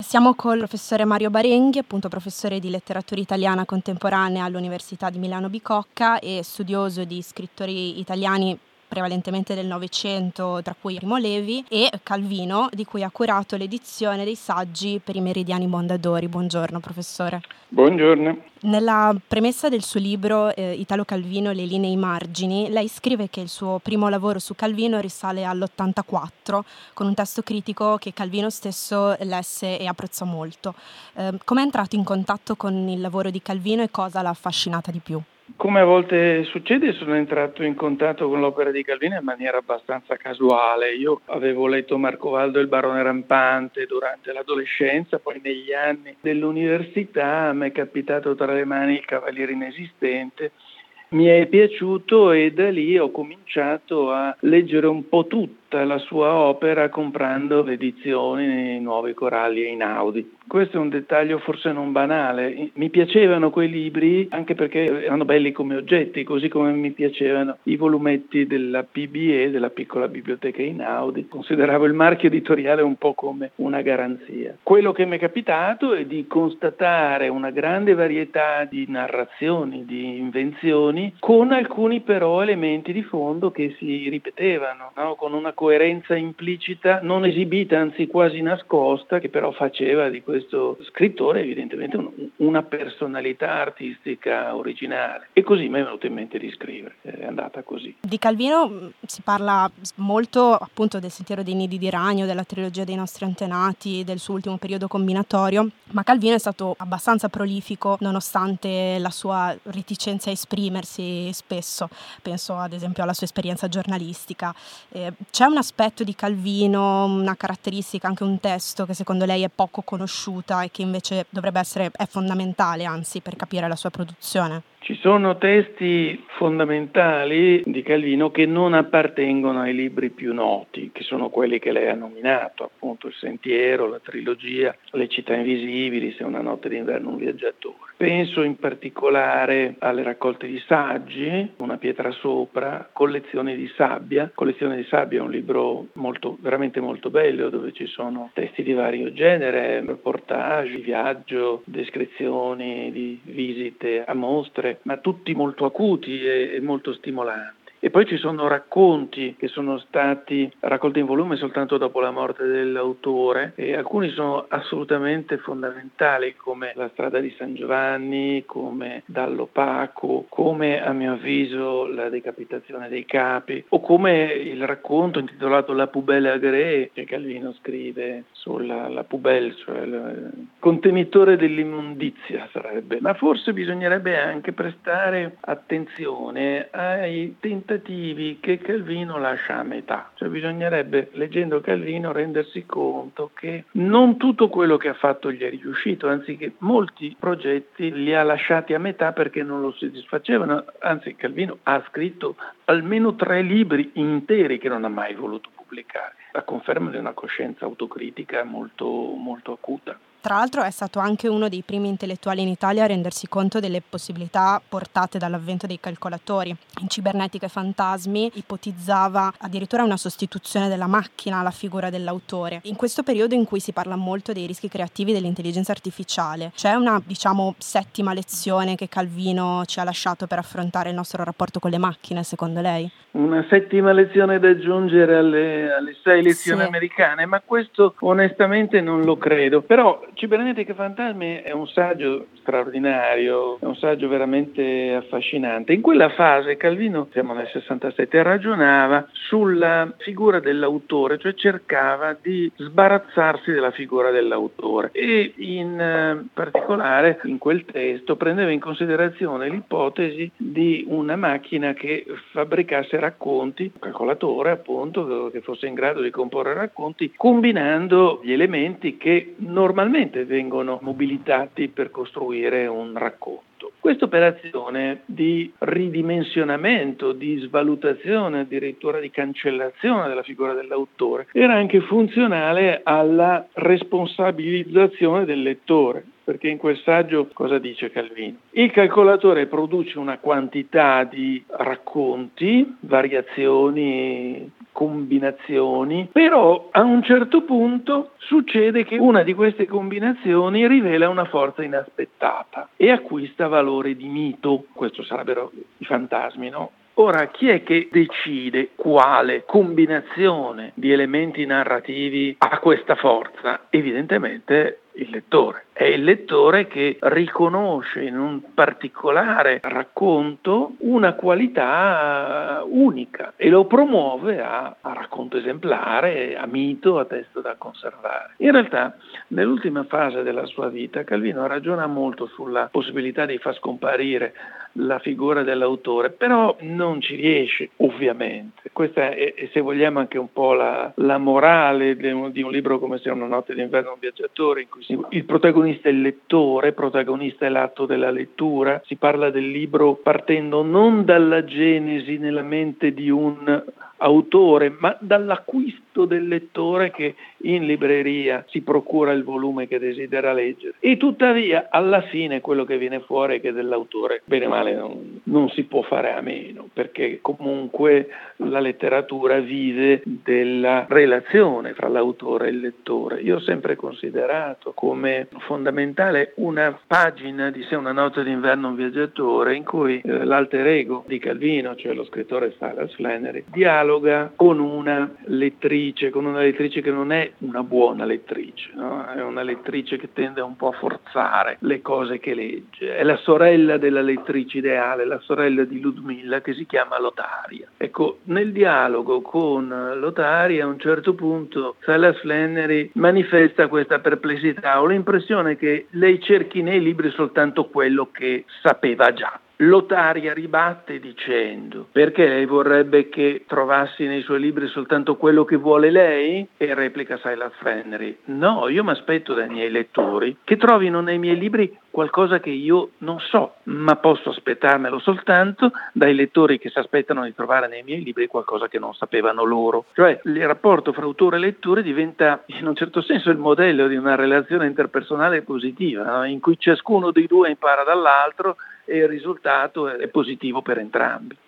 Siamo col professore Mario Barenghi, appunto professore di letteratura italiana contemporanea all'Università di Milano Bicocca e studioso di scrittori italiani prevalentemente del Novecento, tra cui Primo Levi e Calvino, di cui ha curato l'edizione dei saggi per i Meridiani Mondadori. Buongiorno professore. Buongiorno. Nella premessa del suo libro Italo Calvino, le linee e i margini, lei scrive che il suo primo lavoro su Calvino risale all'84, con un testo critico che Calvino stesso lesse e apprezzò molto. Come è entrato in contatto con il lavoro di Calvino e cosa l'ha affascinata di più? Come a volte succede, sono entrato in contatto con l'opera di Calvino in maniera abbastanza casuale. Io avevo letto Marco Valdo e il Barone Rampante durante l'adolescenza, poi negli anni dell'università mi è capitato tra le mani Il Cavaliere Inesistente. Mi è piaciuto e da lì ho cominciato a leggere un po' tutta la sua opera comprando le edizioni Nuovi Coralli e Einaudi. Questo è un dettaglio forse non banale. Mi piacevano quei libri anche perché erano belli come oggetti, così come mi piacevano i volumetti della PBE, della Piccola Biblioteca Einaudi. Consideravo il marchio editoriale un po' come una garanzia. Quello che mi è capitato è di constatare una grande varietà di narrazioni, di invenzioni, con alcuni però elementi di fondo che si ripetevano, no? Con una coerenza implicita, non esibita, anzi quasi nascosta, che però faceva di questo scrittore evidentemente una personalità artistica originale. E così mi è venuto in mente di scrivere, è andata così. Di Calvino si parla molto appunto del Sentiero dei Nidi di Ragno, della trilogia dei nostri antenati, del suo ultimo periodo combinatorio, ma Calvino è stato abbastanza prolifico nonostante la sua reticenza a esprimersi spesso. Penso ad esempio alla sua esperienza giornalistica. C'è un aspetto di Calvino, una caratteristica, anche un testo che secondo lei è poco conosciuta e che invece è fondamentale anzi per capire la sua produzione? Ci sono testi fondamentali di Calvino che non appartengono ai libri più noti, che sono quelli che lei ha nominato, appunto Il Sentiero, la trilogia, Le città invisibili, Se una notte d'inverno un viaggiatore. Penso in particolare alle raccolte di saggi, Una pietra sopra, Collezioni di sabbia. Collezioni di sabbia è un libro veramente molto bello, dove ci sono testi di vario genere, reportage, viaggio, descrizioni di visite a mostre, ma tutti molto acuti e molto stimolanti. E poi ci sono racconti che sono stati raccolti in volume soltanto dopo la morte dell'autore e alcuni sono assolutamente fondamentali, come La strada di San Giovanni, come Dall'opaco, come a mio avviso La decapitazione dei capi, o come il racconto intitolato La poubelle agrée che Calvino scrive sulla poubelle, cioè il contenitore dell'immondizia sarebbe. Ma forse bisognerebbe anche prestare attenzione ai tentativi che Calvino lascia a metà. Cioè bisognerebbe, leggendo Calvino, rendersi conto che non tutto quello che ha fatto gli è riuscito, anzi che molti progetti li ha lasciati a metà perché non lo soddisfacevano. Anzi, Calvino ha scritto almeno 3 libri interi che non ha mai voluto pubblicare, a conferma di una coscienza autocritica molto, molto acuta. Tra l'altro è stato anche uno dei primi intellettuali in Italia a rendersi conto delle possibilità portate dall'avvento dei calcolatori. In Cibernetica e Fantasmi ipotizzava addirittura una sostituzione della macchina alla figura dell'autore. In questo periodo in cui si parla molto dei rischi creativi dell'intelligenza artificiale, c'è una, settima lezione che Calvino ci ha lasciato per affrontare il nostro rapporto con le macchine, secondo lei? Una settima lezione da aggiungere alle 6 lezioni americane, ma questo onestamente non lo credo. Però Cibernetica e Fantasmi è un saggio straordinario, è un saggio veramente affascinante. In quella fase Calvino, siamo nel 67, ragionava sulla figura dell'autore, cioè cercava di sbarazzarsi della figura dell'autore e in particolare in quel testo prendeva in considerazione l'ipotesi di una macchina che fabbricasse racconti, un calcolatore appunto, che fosse in grado di comporre racconti combinando gli elementi che normalmente vengono mobilitati per costruire un racconto. Questa operazione di ridimensionamento, di svalutazione, addirittura di cancellazione della figura dell'autore, era anche funzionale alla responsabilizzazione del lettore. Perché in quel saggio cosa dice Calvino? Il calcolatore produce una quantità di racconti, variazioni combinazioni, però a un certo punto succede che una di queste combinazioni rivela una forza inaspettata e acquista valore di mito. Questo sarebbero i fantasmi, no? Ora, chi è che decide quale combinazione di elementi narrativi ha questa forza? Evidentemente il lettore. È il lettore che riconosce in un particolare racconto una qualità unica e lo promuove a racconto esemplare, a mito, a testo da conservare. In realtà, nell'ultima fase della sua vita, Calvino ragiona molto sulla possibilità di far scomparire la figura dell'autore, però non ci riesce, ovviamente. Questa è, se vogliamo, anche un po' la morale di un libro come Se una notte d'inverno un viaggiatore, in cui il protagonista è il lettore, protagonista è l'atto della lettura. Si parla del libro partendo non dalla genesi nella mente di un autore, ma dall'acquisto del lettore che in libreria si procura il volume che desidera leggere. E tuttavia, alla fine, quello che viene fuori è che dell'autore, bene o male, non si può fare a meno, perché comunque la letteratura vive della relazione fra l'autore e il lettore. Io ho sempre considerato come fondamentale una pagina di Se una notte d'inverno un viaggiatore, in cui l'alter ego di Calvino, cioè lo scrittore Silas Flannery, dialoga con una lettrice che non è una buona lettrice, no? È una lettrice che tende un po' a forzare le cose che legge. È la sorella della lettrice ideale, la sorella di Ludmilla, che si chiama Lotaria. Ecco, nel dialogo con Lotaria, a un certo punto Silas Flannery manifesta questa perplessità. Ho l'impressione che lei cerchi nei libri soltanto quello che sapeva già. Lotaria ribatte dicendo: perché lei vorrebbe che trovassi nei suoi libri soltanto quello che vuole lei? E replica Silas Flannery: no, io mi aspetto dai miei lettori che trovino nei miei libri qualcosa che io non so, ma posso aspettarmelo soltanto dai lettori che si aspettano di trovare nei miei libri qualcosa che non sapevano loro. Cioè il rapporto fra autore e lettore diventa in un certo senso il modello di una relazione interpersonale positiva, no? In cui ciascuno dei due impara dall'altro e il risultato è positivo per entrambi.